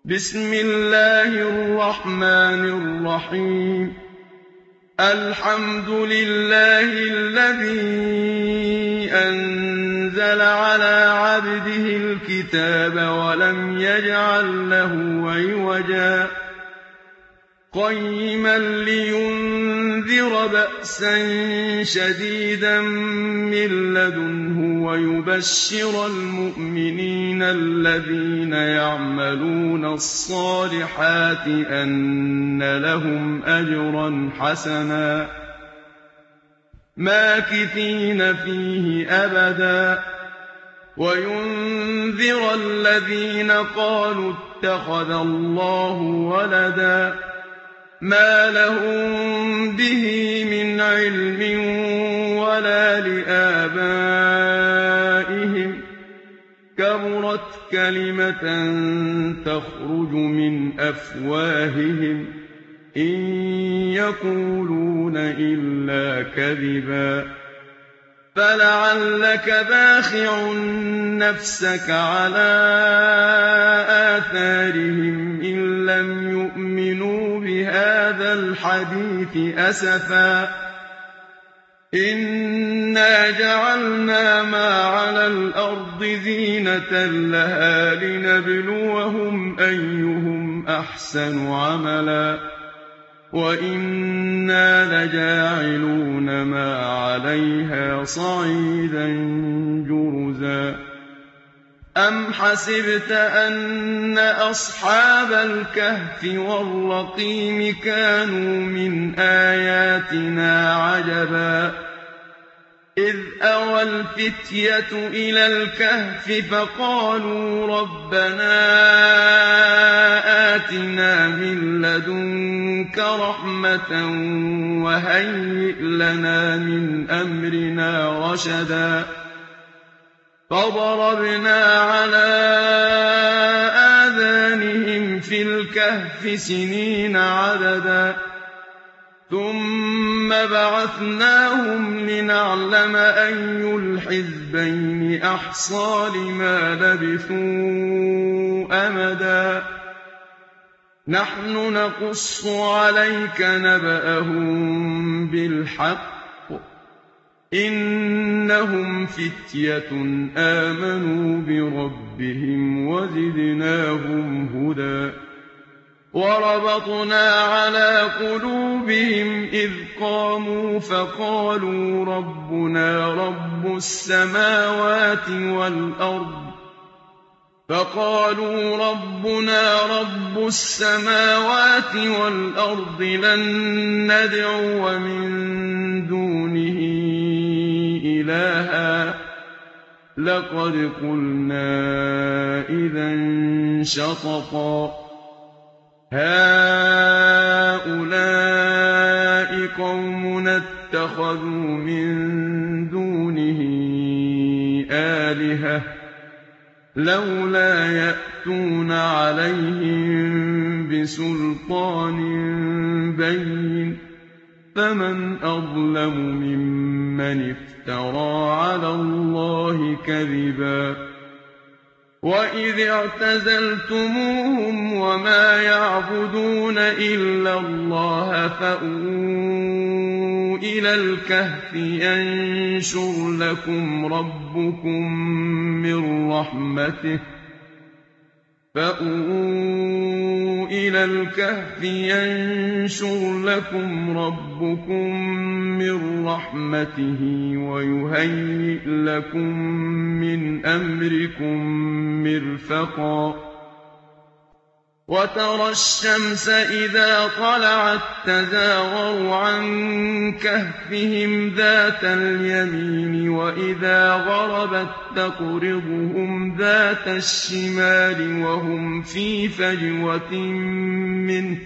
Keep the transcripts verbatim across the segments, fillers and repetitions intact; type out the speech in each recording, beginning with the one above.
بسم الله الرحمن الرحيم الحمد لله الذي أنزل على عبده الكتاب ولم يجعل له عوجا قيما لينذر بأسا شديدا من لدنه ويبشر المؤمنين الذين يعملون الصالحات أن لهم أجرا حسنا ماكثين فيه أبدا وينذر الذين قالوا اتخذ الله ولدا ما لهم به من علم ولا لآبائهم كبرت كلمة تخرج من أفواههم إن يقولون إلا كذبا فلعلك باخع نفسك على آثارهم إن لم يؤمنوا بهذا الحديث أسفا إنا جعلنا ما على الأرض زينة لها لنبلوهم أيهم أحسن عملا وإنا لجاعلون ما عليها صعيدا جرزا أم حسبت أن أصحاب الكهف والرقيم كانوا من آياتنا عجبا إذ أوى الفتية إلى الكهف فقالوا ربنا آتنا من لدنك رحمة وهيئ لنا من أمرنا رشدا فضربنا على آذانهم في الكهف سنين عددا ثم بعثناهم لنعلم أي الحزبين أحصى لما لبثوا أمدا نحن نقص عليك نبأهم بالحق إنهم فتية آمنوا بربهم وزدناهم هدى وربطنا على قلوبهم إذ قاموا فقالوا ربنا رب السماوات والأرض فقالوا ربنا رب السماوات والأرض لن ندعو من دونه إلها لقد قلنا إذا شططا هؤلاء قومنا اتخذوا من دونه آلهة لولا يأتون عليهم بسلطان بين فمن أظلم ممن افترى على الله كذبا وإذ اعتزلتموهم وما يعبدون إلا الله فأووا إلى الكهف ينشر لكم ربكم من رحمته فأووا إلى الكهف ينشر لكم ربكم من رحمته ويهيئ لكم من أمركم مرفقا وترى الشمس إذا طلعت تزاور عن كهفهم ذات اليمين وإذا غربت تقرضهم ذات الشمال وهم في فجوة منه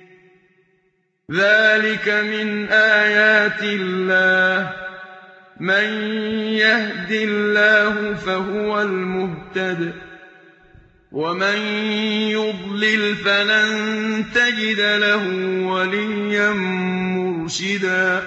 ذلك من آيات الله من يهد الله فهو المهتد ومن يضلل فلن تجد له وليا مرشدا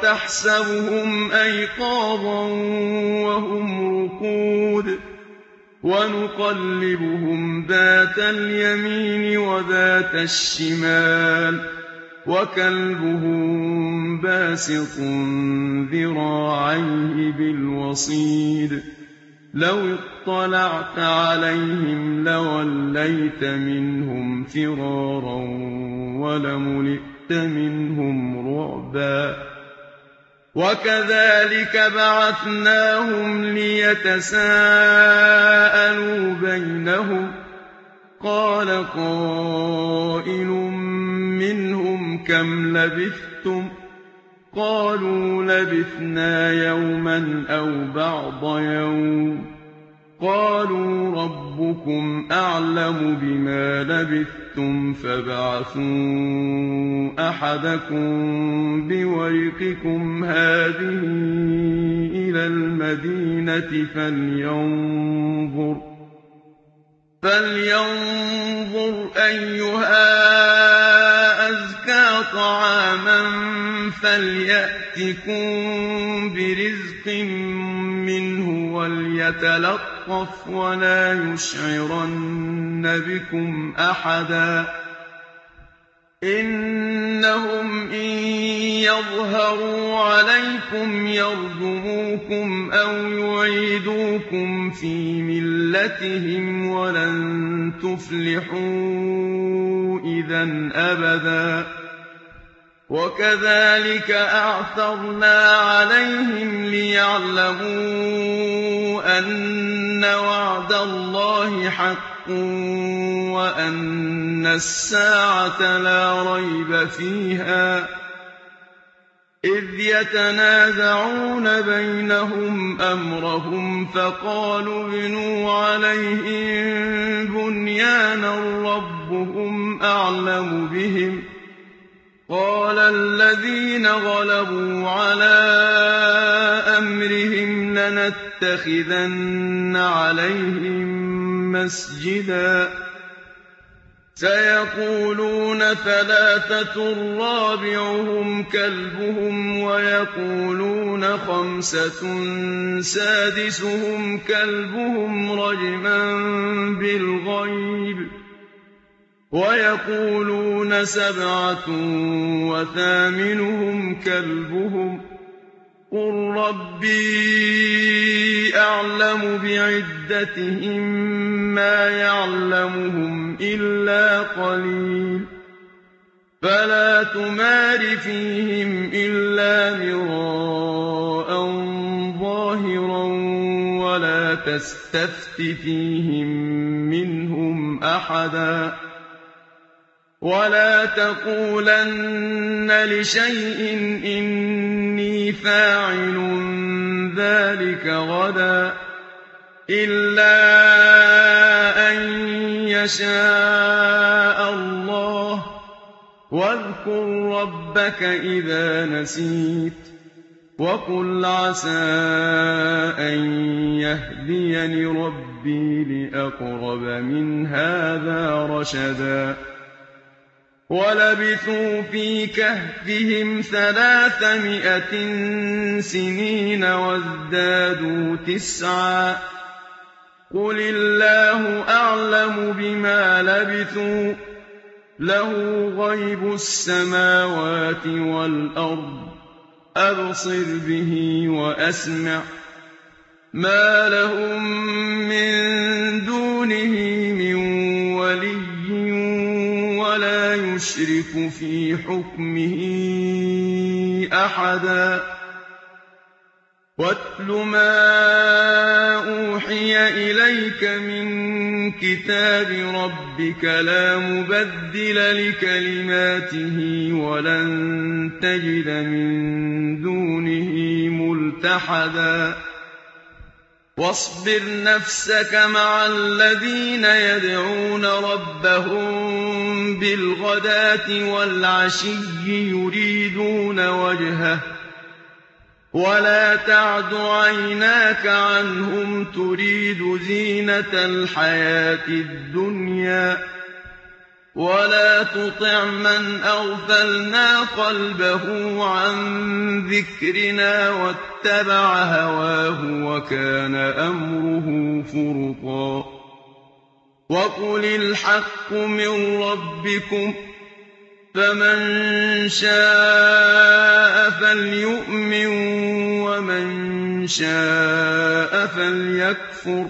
وتحسبهم أيقاظا وهم رقود وَنُقَلِّبُهُمْ ذَاتَ الْيَمِينِ وَذَاتَ الشِّمَالِ وَكَلْبُهُم بَاسِطٌ ذِرَاعَيْهِ بِالْوَصِيدِ لَوِ اطَّلَعْتَ عَلَيْهِمْ لَوَلَّيْتَ مِنْهُمْ فِرَارًا وَلَمُلِئْتَ مِنْهُمْ رُعْبًا وَكَذَٰلِكَ بَعَثْنَاهُمْ لِيَتَسَاءَلُوا بَيْنَهُمْ ۚ قَالَ قَائِلٌ مِّنْهُمْ كَمْ لَبِثْتُمْ ۖ قَالُوا لَبِثْنَا يَوْمًا أَوْ بَعْضَ يَوْمٍ ۚ قَالُوا رَبُّكُمْ أَعْلَمُ بِمَا لَبِثْتُمْ فَابْعَثُوا أَحَدَكُم بِوَرِقِكُمْ هَٰذِهِ إِلَى الْمَدِينَةِ فَلْيَنظُرْ فَلْيَنظُرْ أَيُّهَا أَزْكَىٰ طَعَامًا فَلْيَأْتِكُم بِرِزْقٍ مِّنْهُ وَلْيَتَلَطَّفْ وَلَا يُشْعِرَنَّ بِكُمْ أَحَدًا إِنَّهُمْ إِن يَظْهَرُوا عَلَيْكُمْ يَرْجُمُوكُمْ أَوْ يُعِيدُوكُمْ فِي مِلَّتِهِمْ وَلَن تُفْلِحُوا إِذًا أَبَدًا وَكَذَٰلِكَ أَعْثَرْنَا عَلَيْهِمْ لِيَعْلَمُوا أَنَّ وَعْدَ اللَّهِ حَقٌّ وَأَنَّ السَّاعَةَ لَا رَيْبَ فِيهَا إِذْ يَتَنَازَعُونَ بَيْنَهُمْ أَمْرَهُمْ فَقَالُوا ابْنُوا عَلَيْهِم بُنْيَانًا رَّبُّهُمْ أَعْلَمُ بِهِمْ ۚ قَالَ الَّذِينَ غَلَبُوا عَلَىٰ أَمْرِهِمْ لَنَتَّخِذَنَّ عَلَيْهِم مَّسْجِدًا سَيَقُولُونَ ثَلَاثَةٌ رَّابِعُهُمْ كَلْبُهُمْ وَيَقُولُونَ خَمْسَةٌ سَادِسُهُمْ كَلْبُهُمْ رَجْمًا بِالْغَيْبِ ۖ وَيَقُولُونَ سَبْعَةٌ وَثَامِنُهُمْ كَلْبُهُمْ ۚ قُل رَّبِّي أَعْلَمُ بِعِدَّتِهِم مَّا يَعْلَمُهُمْ إِلَّا قَلِيلٌ فَلَا تُمَارِ فِيهِمْ إِلَّا مِرَاءً ظَاهِرًا وَلَا تَسْتَفْتِ فِيهِم مِّنْهُمْ أَحَدًا وَلَا تَقُولَنَّ لِشَيْءٍ إِنِّي فَاعِلٌ ذَٰلِكَ غَدًا إِلَّا أَن يَشَاءَ اللَّهُ ۚ وَاذْكُر رَّبَّكَ إِذَا نَسِيتَ وَقُلْ عَسَىٰ أَن يَهْدِيَنِ رَبِّي لِأَقْرَبَ مِنْ هَٰذَا رَشَدًا وَلَبِثُوا فِي كَهْفِهِمْ ثَلَاثَمِائَةٍ سِنِينَ وَازْدَادُوا تِسْعًا قُلِ اللَّهُ أَعْلَمُ بِمَا لَبِثُوا ۖ لَهُ غَيْبُ السَّمَاوَاتِ وَالْأَرْضِ أَبْصِرْ بِهِ وَأَسْمِعْ مَا لَهُم مِّن دُونِهِ مِن وَلِيٍّ وَلَا يُشْرِكُ فِي حُكْمِهِ أَحَدًا وَاتْلُ مَا أُوحِيَ إِلَيْكَ مِن كِتَابِ رَبِّكَ لَا مُبَدِّلَ لِكَلِمَاتِهِ وَلَن تَجِدَ مِن دُونِهِ مُلْتَحَدًا وَاصْبِرْ نَفْسَكَ مَعَ الَّذِينَ يَدْعُونَ رَبَّهُم بِالْغَدَاةِ وَالْعَشِيِّ يُرِيدُونَ وَجْهَهُ ۖ وَلَا تَعْدُ عَيْنَاكَ عَنْهُمْ تُرِيدُ زِينَةَ الْحَيَاةِ الدُّنْيَا ۖ ولا تطع من أغفلنا قلبه عن ذكرنا واتبع هواه وكان أمره فرطا وقل الحق من ربكم فمن شاء فليؤمن ومن شاء فليكفر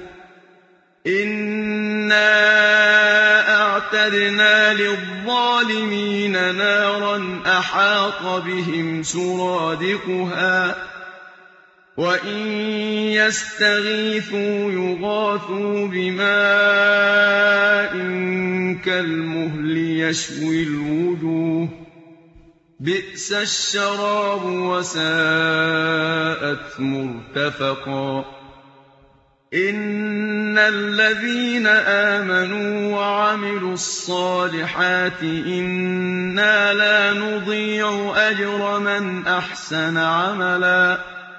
إنا أعتدنا للظالمين نارا أحاط بهم سرادقها وإن يستغيثوا يغاثوا بماء كالمهل يشوي الوجوه بئس الشراب وساءت مرتفقا إن الذين آمنوا وعملوا الصالحات إنا لا نضيع أجر من أحسن عملا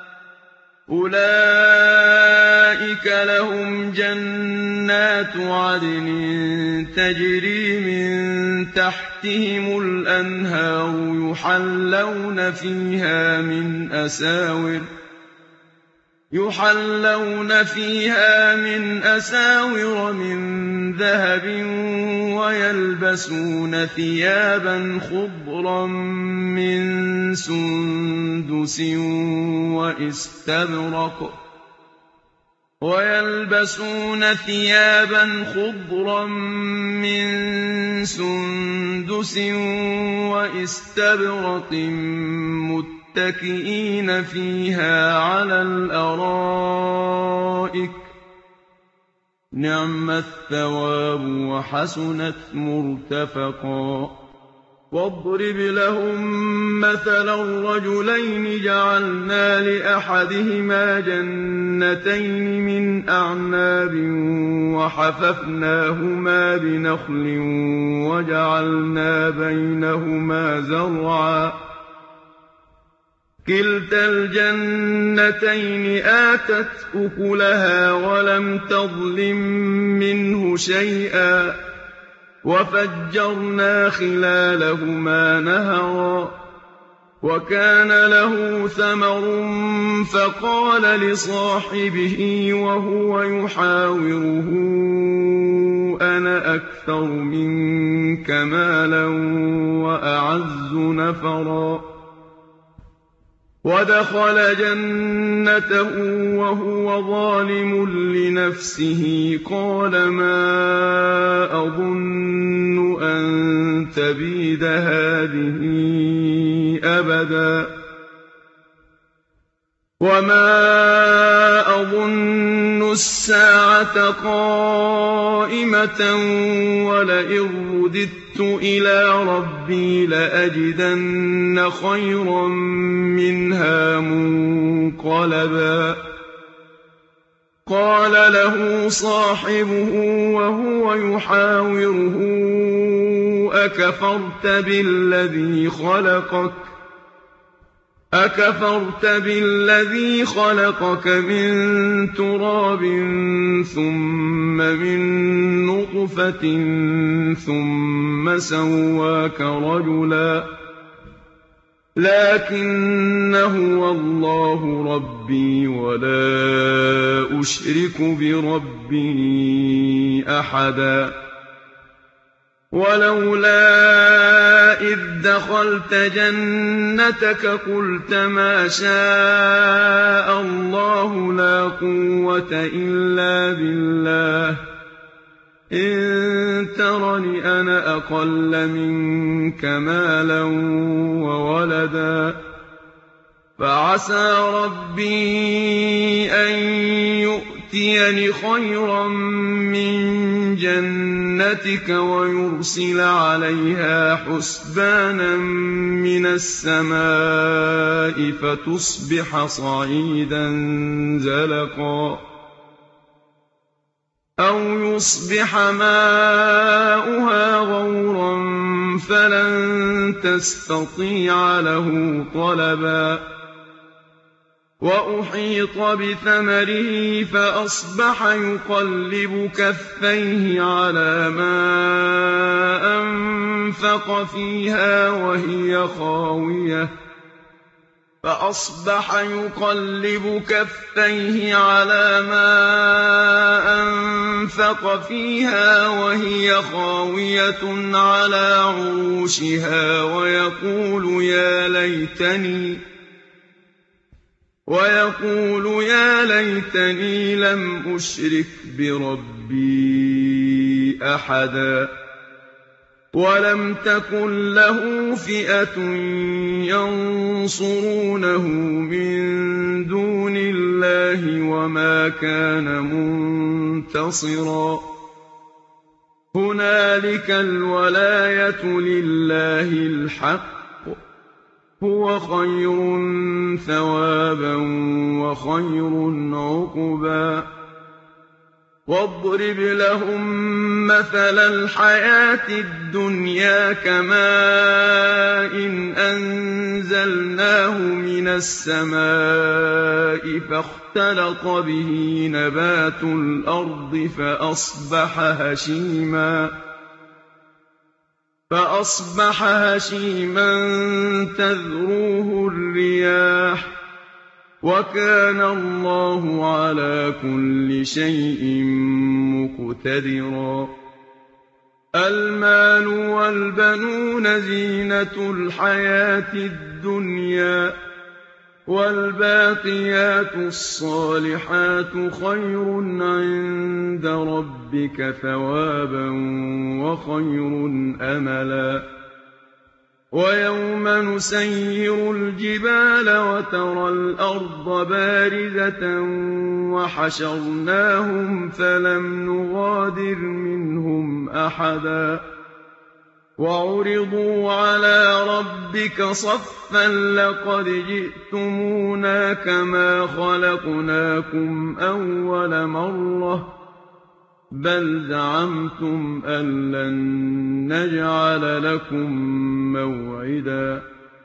أولئك لهم جنات عدن تجري من تحتهم الأنهار يحلون فيها من أساور يحلون فيها من أساور من ذهب ويلبسون ثيابا خضرا من سندس واستبرق ويلبسون ثيابا خضرا من سندس واستبرق متكئين فيها على الأرائك نعم الثواب وحسنت مرتفقا واضرب لهم مثلا رجلين جعلنا لأحدهما جنتين من أعناب وحففناهما بنخل وجعلنا بينهما زرعا كلتا الجنتين آتت أكلها ولم تظلم منه شيئا وفجرنا خلالهما نهرا وكان له ثمر فقال لصاحبه وهو يحاوره أنا أكثر منك مالا وأعز نفرا ودخل جنته وهو ظالم لنفسه قال ما أظن أن تبيد هذه أبدا وما أظن الساعة قائمة ولئن رددت إلى ربي لأجدن خيرا منها منقلبا قال له صاحبه وهو يحاوره أكفرت بالذي خلقك أكفرت بالذي خلقك من تراب ثم من نطفة ثم سواك رجلا لكن هو الله ربي ولا أشرك بربي أحدا ولولا إذ دخلت جنتك قلت ما شاء الله لا قوة إلا بالله إن ترني أنا أقل منك مالا وولدا فعسى ربي أن يؤتيني خيرا من جنتك ويرسل عليها حسبانا من السماء فتصبح صعيدا زلقا أو يصبح ماؤها غورا فلن تستطيع له طلبا وأحيط بثمره فأصبح يقلب كفيه على ما أنفق أنفق فيها وهي خاوية فأصبح يقلب كفيه على ما أنفق فيها وهي خاوية على عروشها ويقول يا ليتني ويقول يا ليتني لم أشرك بربي أحدا ولم تكن له فئة ينصرونه من دون الله وما كان منتصرا هنالك الولاية لله الحق هو خير ثوابا وخير عقبا واضرب لهم مثل الحياة الدنيا كماء إن أنزلناه من السماء فاختلط به نبات الأرض فأصبح هشيما فأصبح هشيما تذروه الرياح وكان الله على كل شيء مقتدرا المال والبنون زينة الحياة الدنيا والباقيات الصالحات خير عند ربك ثوابا وخير أملا ويوم نسير الجبال وترى الأرض بارزة وحشرناهم فلم نغادر منهم أحدا وعرضوا على ربك صفا لقد جئتمونا كما خلقناكم أول مرة بل زعمتم أن لن نجعل لكم موعدا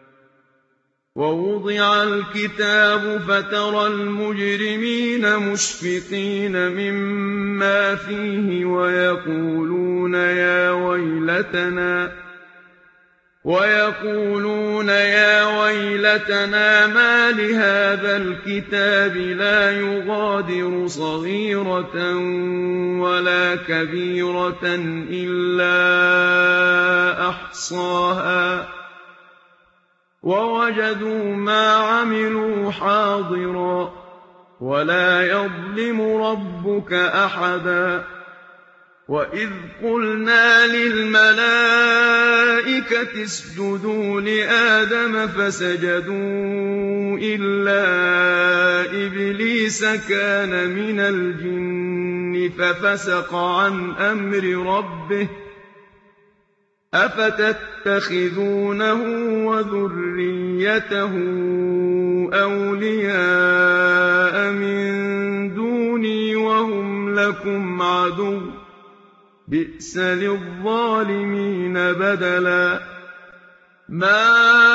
ووضع الكتاب فترى المجرمين مشفقين مما فيه ويقولون يا ويلتنا ويقولون يا ويلتنا ما لهذا الكتاب لا يغادر صغيرة ولا كبيرة إلا أحصاها ووجدوا ما عملوا حاضرا ولا يظلم ربك أحدا وإذ قلنا للملائكة اسجدوا لآدم فسجدوا إلا إبليس كان من الجن ففسق عن أمر ربه أفتتخذونه وذريته أولياء من دوني وهم لكم عدو بئس للظالمين بدلا ما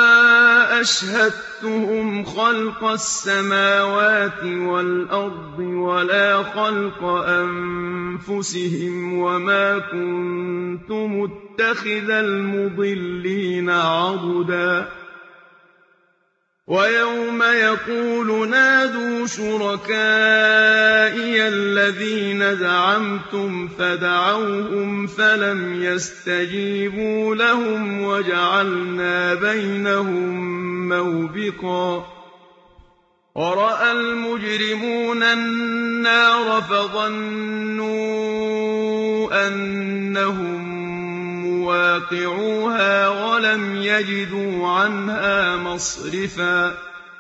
أشهدتهم خلق السماوات والأرض ولا خلق أنفسهم وما كنت متخذ المضلين عضدا ويوم يقول نادوا شركائي الذين زعمتم فدعوهم فلم يستجيبوا لهم وجعلنا بينهم موبقا ورأى المجرمون النار فظنوا أنهم مواقعوها ولم يجدوا عنها مصرفا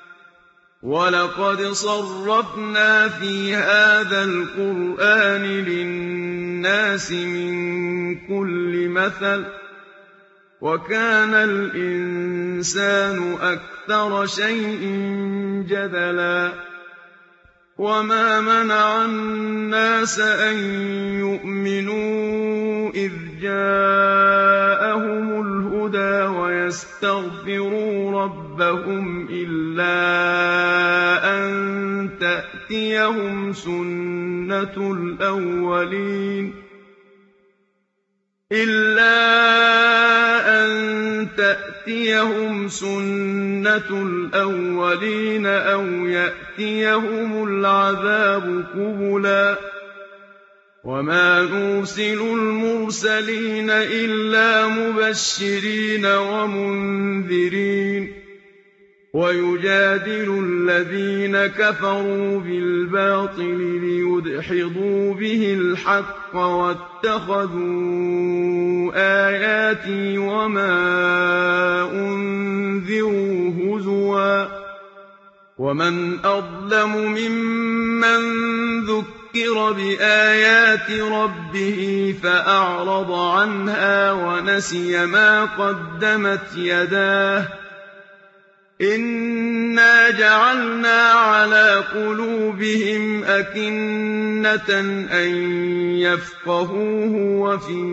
ولقد صرفنا في هذا القرآن للناس من كل مثل وكان الإنسان أكثر شيء جدلا وما منع الناس أن يؤمنوا إذ جاءهم الهدى ويستغفروا ربهم إلا أن تأتيهم سنة الأولين إلا تَأْتِيَهُمْ سُنَّةُ الْأَوَّلِينَ أَوْ يَأْتِيَهُمُ الْعَذَابُ قُبُلًا وَمَا نُرْسِلُ الْمُرْسَلِينَ إِلَّا مُبَشِّرِينَ وَمُنذِرِينَ وَيُجَادِلُ الَّذِينَ كَفَرُوا بِالْبَاطِلِ لِيُدْحِضُوا بِهِ الْحَقَّ وَاتَّخَذُوا آيَاتِي وَمَا أُنذِرُوا هُزُوًا ۚ وَمَنْ أَظْلَمُ مِمَّن ذُكِّرَ بِآيَاتِ رَبِّهِ فَأَعْرَضَ عَنْهَا وَنَسِيَ مَا قَدَّمَتْ يَدَاهُ ۚ إِنَّا جَعَلْنَا عَلَىٰ قُلُوبِهِمْ أَكِنَّةً أَن يَفْقَهُوهُ وَفِي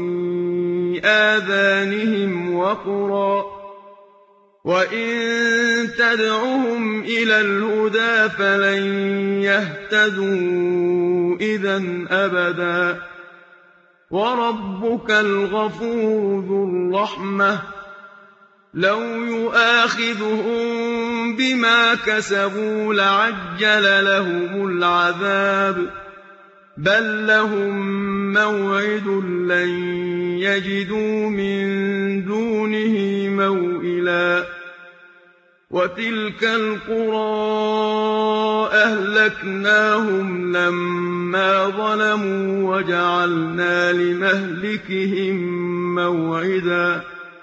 آذَانِهِمْ وَقْرًا ۚ وَإِن تَدْعُهُمْ إِلَى الْهُدَىٰ فَلَن يَهْتَدُوا إِذًا أَبَدًا ۚ وَرَبُّكَ الْغَفُورُ ذُو الرَّحْمَةِ لَوْ يُؤَاخِذُهُم بِمَا كَسَبُوا لَعَجَّلَ لَهُمُ الْعَذَابَ ۚ بَل لَّهُم مَّوْعِدٌ لَّن يَجِدُوا مِن دُونِهِ مَوْئِلًا وَتِلْكَ الْقُرَىٰ أَهْلَكْنَاهُمْ لَمَّا ظَلَمُوا وَجَعَلْنَا لِمَهْلِكِهِم مَّوْعِدًا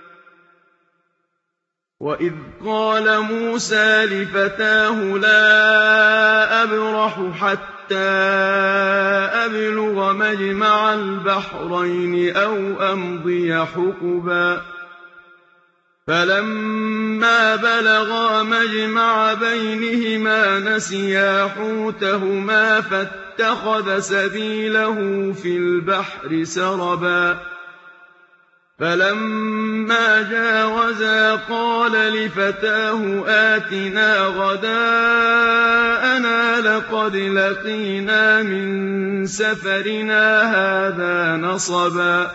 وَإِذْ قَالَ مُوسَىٰ لِفَتَاهُ لَا أَبْرَحُ حَتَّىٰ أَبْلُغَ مَجْمَعَ الْبَحْرَيْنِ أَوْ أَمْضِيَ حُقُبًا فَلَمَّا بَلَغَا مَجْمَعَ بَيْنِهِمَا نَسِيَا حُوتَهُمَا فَاتَّخَذَ سَبِيلَهُ فِي الْبَحْرِ سَرَبًا فَلَمَّا جَاوَزَا قَالَ لِفَتَاهُ آتِنَا غَدَاءَنَا لَقَدْ لَقِينَا مِن سَفَرِنَا هَٰذَا نَصَبًا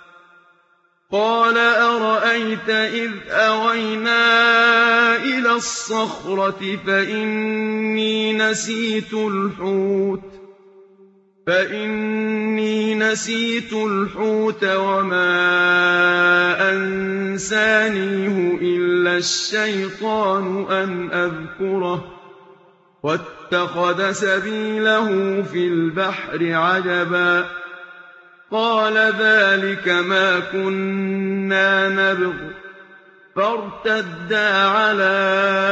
قَالَ أَرَأَيْتَ إِذْ أَوَيْنَا إِلَى الصَّخْرَةِ فَإِنِّي نَسِيتُ الْحُوتَ فَإِنِّي نَسِيتُ الْحُوتَ وَمَا أَنسَانِيهُ إِلَّا الشَّيْطَانُ أَنْ أَذْكُرَهُ ۚ وَاتَّخَذَ سَبِيلَهُ فِي الْبَحْرِ عَجَبًا قَالَ ذَٰلِكَ مَا كُنَّا نَبْغِ ۚ فَارْتَدَّا عَلَىٰ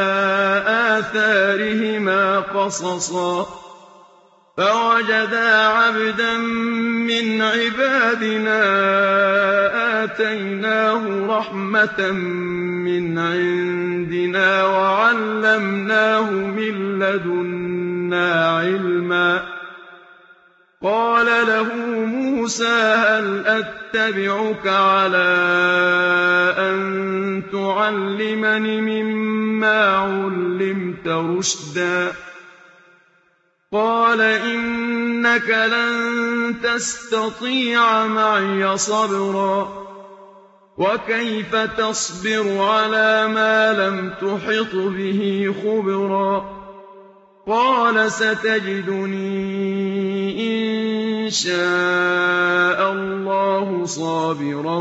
آثَارِهِمَا قَصَصًا فَوَجَدَا عَبْدًا مِّنْ عِبَادِنَا آتَيْنَاهُ رَحْمَةً مِّنْ عِندِنَا وَعَلَّمْنَاهُ مِن لَّدُنَّا عِلْمًا قَالَ لَهُ مُوسَىٰ هَلْ أَتَّبِعُكَ عَلَىٰ أَن تُعَلِّمَنِ مِمَّا عُلِّمْتَ رُشْدًا قَالَ إِنَّكَ لَن تَسْتَطِيعَ مَعِيَ صَبْرًا وَكَيْفَ تَصْبِرُ عَلَىٰ مَا لَمْ تُحِطْ بِهِ خُبْرًا قَالَ سَتَجِدُنِي إِن شَاءَ اللَّهُ صَابِرًا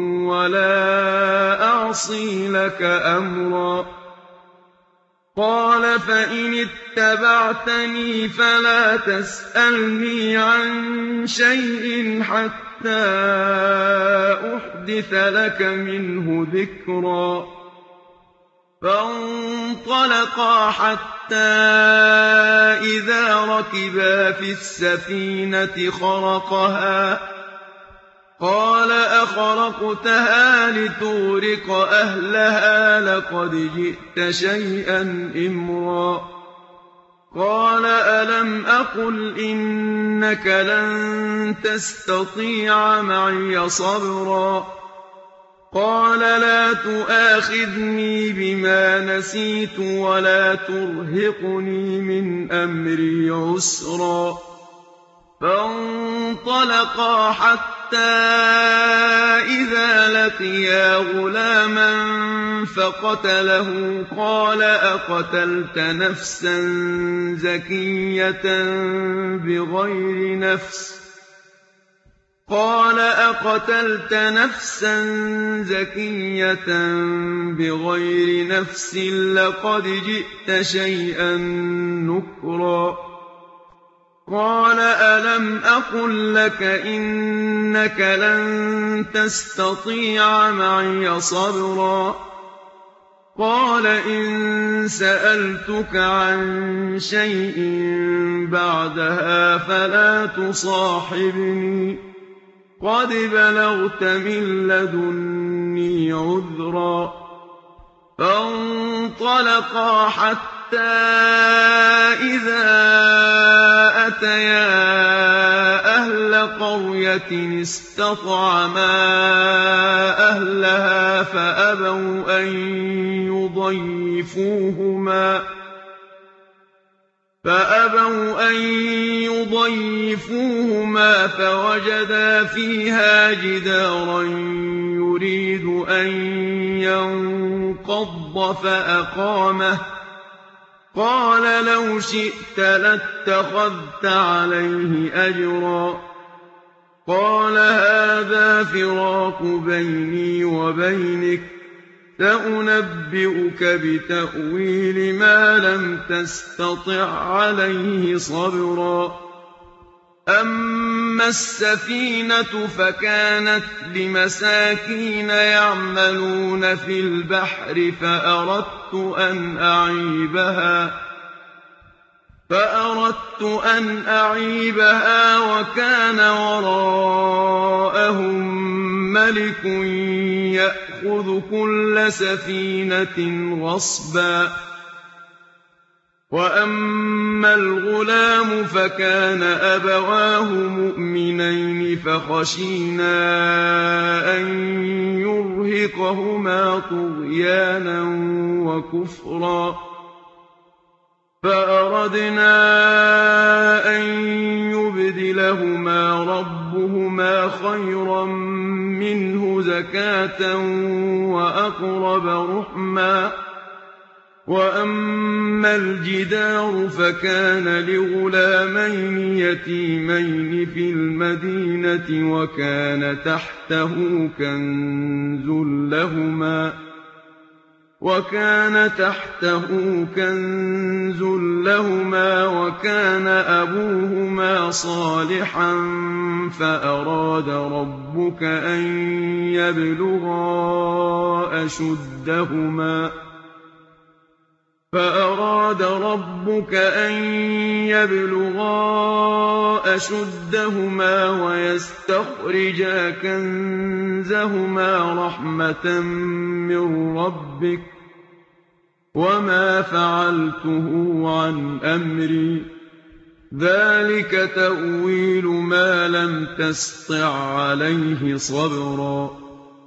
وَلَا أَعْصِي لَكَ أَمْرًا قَالَ فَإِنِ اتَّبَعْتَنِي فَلَا تَسْأَلْنِي عَن شَيْءٍ حَتَّىٰ أُحْدِثَ لَكَ مِنْهُ ذِكْرًا فَانطَلَقَا حَتَّىٰ إِذَا رَكِبَا فِي السَّفِينَةِ خَرَقَهَا قَالَ أَخَرَقْتَهَا لِتُغْرِقَ أَهْلَهَا لَقَدْ جِئْتَ شَيْئًا إِمْرًا قَالَ أَلَمْ أَقُلْ إِنَّكَ لَن تَسْتَطِيعَ مَعِيَ صَبْرًا قَالَ لَا تُؤَاخِذْنِي بِمَا نَسِيتُ وَلَا تُرْهِقْنِي مِنْ أَمْرِي عُسْرًا فَانطَلَقَا حَتَّىٰ إِذَا لَقِيَا غُلَامًا فقتله قال أقتلت نفسا زكية بغير نفس قال أقتلت نفسا زكية بغير نفس لقد جئت شيئا نكرا قال ألم أقل لك إنك لن تستطيع معي صبرا قال إن سألتك عن شيء بعدها فلا تصاحبني قد بلغت من لدني عذرا فانطلقا حتى إذا أتيا أهل قرية استطعما أهلها فأبوا أن يضيفوهما فأبوا أن يضيفوهما فوجدا فيها جدارا يريد أن ينقض فأقامه قال لو شئت لاتخذت عليه أجرا قال هذا فراق بيني وبينك سأنبئك بتأويل ما لم تستطع عليه صبرا أما السفينة فكانت لمساكين يعملون في البحر فأردت أن أعيبها فأردت أن أعيبها وكان وراءهم ملك يأخذ كل سفينة غصبا وأما الغلام فكان أبواه مؤمنين فخشينا أن يرهقهما طغيانا وكفرا فأردنا أن يبدلهما ربهما خيرا منه زكاة وأقرب رحما وأما الجدار فكان لغلامين يتيمين في المدينة وكان تحته كنز لهما وكان تحته كنز لهما وكان أبوهما صالحا فأراد ربك أن يبلغا أشدهما فأراد ربك أن يبلغا أشدهما ويستخرجا كنزهما رحمة من ربك وما فعلته عن أمري ذلك تأويل ما لم تسطع عليه صبرا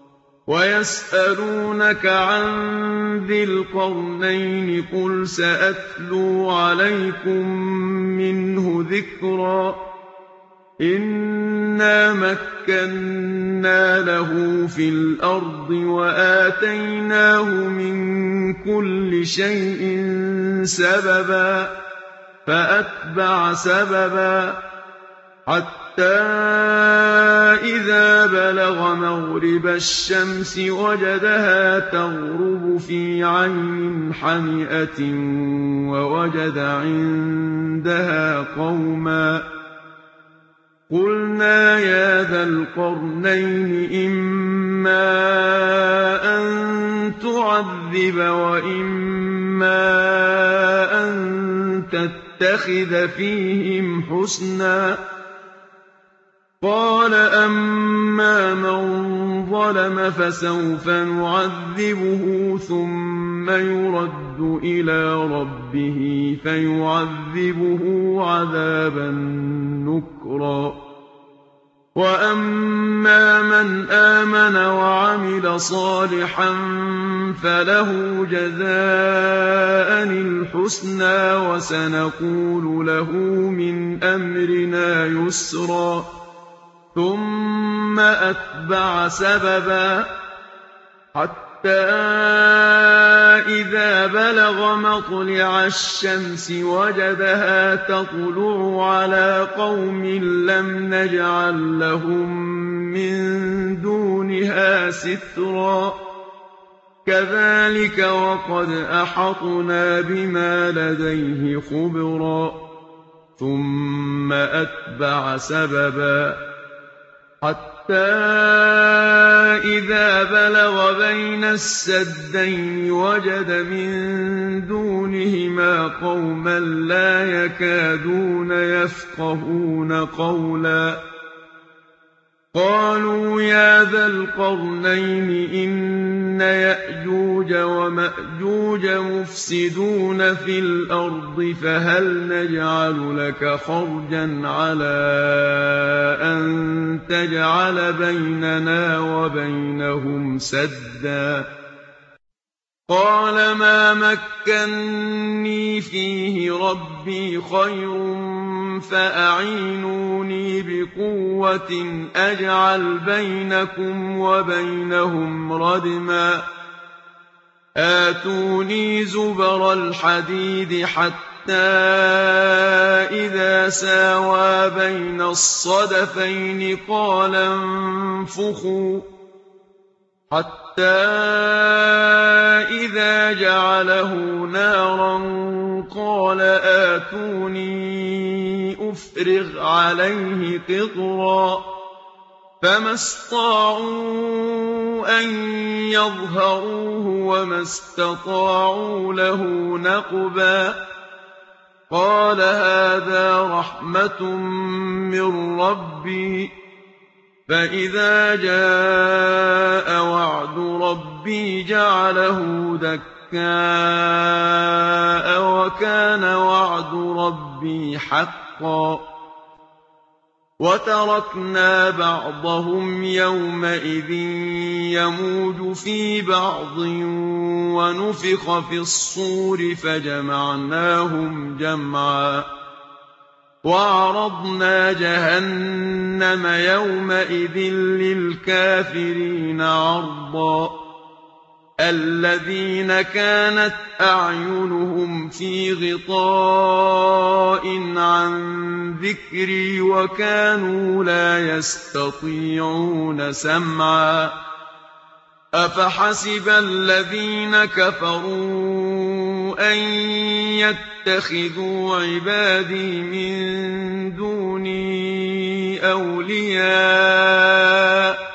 ويسألونك عن ذي القرنين قل سأتلو عليكم منه ذكرا إنا مكنا له في الأرض وآتيناه من كل شيء سببا فأتبع سببا حتى إذا بلغ مغرب الشمس وجدها تغرب في عين حمئة ووجد عندها قوما قلنا يا ذا القرنين إما أن تعذب وإما أن تتخذ فيهم حسنا قال أما من ظلم فسوف نعذبه ثم يرد إلى ربه فيعذبه عذابا نكرا وأما من آمن وعمل صالحا فله جزاء الحسنى وسنقول له من أمرنا يسرا ثم أتبع سببا حَتَّىٰ إِذَا بَلَغَ مَطْلِعَ الشَّمْسِ وَجَدَهَا تَطْلُعُ عَلَىٰ قَوْمٍ لَّمْ نَجْعَل لَّهُم مِّن دُونِهَا سِتْرًا كَذَٰلِكَ وَقَدْ أَحَطْنَا بِمَا لَدَيْهِ خُبْرًا ثُمَّ أَتْبَعَ سَبَبًا حَتَّىٰ إِذَا بَلَغَ بَيْنَ السَّدَّيْنِ وَجَدَ مِن دُونِهِمَا قَوْمًا لَّا يَكَادُونَ يَفْقَهُونَ قَوْلًا قَالُوا يَا ذَا الْقَرْنَيْنِ إِنَّ يَأْجُوجَ وَمَأْجُوجَ مُفْسِدُونَ فِي الْأَرْضِ فَهَلْ نَجْعَلُ لَكَ خَرْجًا عَلَىٰ أَن تَجْعَلَ بَيْنَنَا وَبَيْنَهُمْ سَدًّا قَالَ مَا مَكَّنِّي فِيهِ رَبِّي خَيْرٌ فَأَعِينُونِي بِقُوَّةٍ أَجْعَلْ بَيْنَكُمْ وَبَيْنَهُمْ رَدْمًا آتُونِي زُبَرَ الْحَدِيدِ حَتَّىٰ إِذَا سَاوَىٰ بَيْنَ الصَّدَفَيْنِ قَالَ انفُخُوا حَتَّىٰ إِذَا جَعَلَهُ نَارًا قَالَ آتُونِي أُفْرِغْ عَلَيْهِ قِطْرًا فَمَا اسْطَاعُوا أَن يَظْهَرُوهُ وَمَا اسْتَطَاعُوا لَهُ نَقْبًا قَالَ هَٰذَا رَحْمَةٌ مِّن رَّبِّي فَإِذَا جَاءَ وَعْدُ رَبِّي جَعَلَهُ دَكَّاءَ وَكَانَ وَعْدُ رَبِّي حَقًّا وَتَرَكْنَا بَعْضَهُمْ يَوْمَئِذٍ يَمُوجُ فِي بَعْضٍ وَنُفِخَ فِي الصُّورِ فَجَمَعْنَاهُمْ جَمْعًا وَعَرَضْنَا جَهَنَّمَ يَوْمَئِذٍ لِّلْكَافِرِينَ عَرْضًا الَّذِينَ كَانَتْ أَعْيُنُهُمْ فِي غِطَاءٍ عَن ذِكْرِي وَكَانُوا لَا يَسْتَطِيعُونَ سَمْعًا أَفَحَسِبَ الَّذِينَ كَفَرُوا أَن يَتَّخِذُوا عِبَادِي مِن دُونِي أَوْلِيَاءَ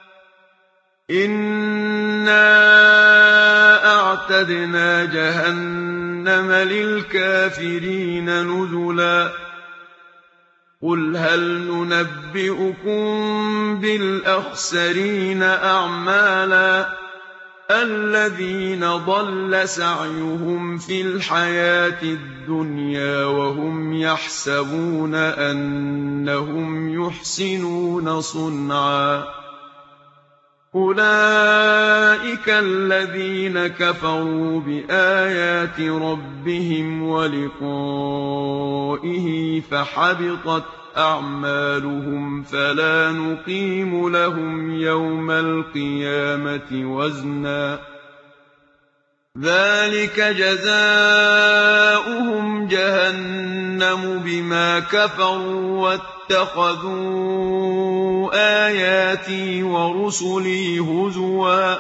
إِنَّا أَعْتَدْنَا جَهَنَّمَ لِلْكَافِرِينَ نُزُلًا قُلْ هَلْ نُنَبِّئُكُم بِالْأَخْسَرِينَ أَعْمَالًا الَّذِينَ ضَلَّ سَعْيُهُمْ فِي الْحَيَاةِ الدُّنْيَا وَهُمْ يَحْسَبُونَ أَنَّهُمْ يُحْسِنُونَ صُنْعًا أُولَٰئِكَ الَّذِينَ كَفَرُوا بِآيَاتِ رَبِّهِمْ وَلِقَائِهِ فَحَبِطَتْ أَعْمَالُهُمْ فَلَا نُقِيمُ لَهُمْ يَوْمَ الْقِيَامَةِ وَزْنًا ذَٰلِكَ جَزَاؤُهُمْ جَهَنَّمُ بِمَا كَفَرُوا وَاتَّخَذُوا آيَاتِي وَرُسُلِي هُزُوًا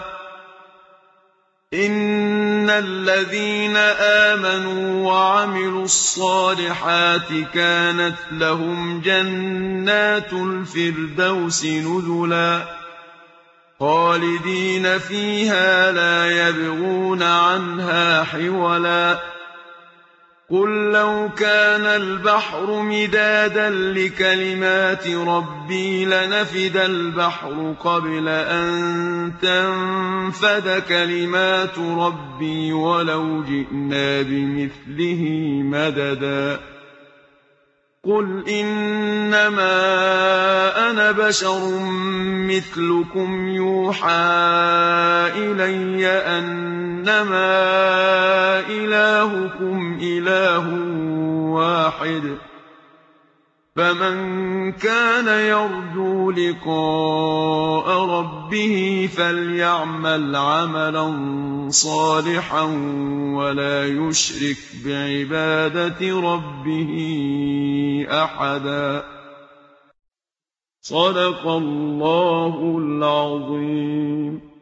إِنَّ الَّذِينَ آمَنُوا وَعَمِلُوا الصَّالِحَاتِ كَانَتْ لَهُمْ جَنَّاتُ الْفِرْدَوْسِ نُزُلًا خَالِدِينَ فِيهَا لَا يَبْغُونَ عَنْهَا حِوَلًا قُل لَّوْ كَانَ الْبَحْرُ مِدَادًا لِّكَلِمَاتِ رَبِّي لَنَفِدَ الْبَحْرُ قَبْلَ أَن تَنفَدَ كَلِمَاتُ رَبِّي وَلَوْ جِئْنَا بِمِثْلِهِ مَدَدًا قُلْ إِنَّمَا أَنَا بَشَرٌ مِّثْلُكُمْ يُوحَىٰ إِلَيَّ أَنَّمَا إِلَٰهُكُمْ إِلَٰهٌ وَاحِدٌ فمن كان يرجو لقاء ربه فليعمل عملا صالحا ولا يشرك بعبادة ربه أحدا. صدق الله العظيم.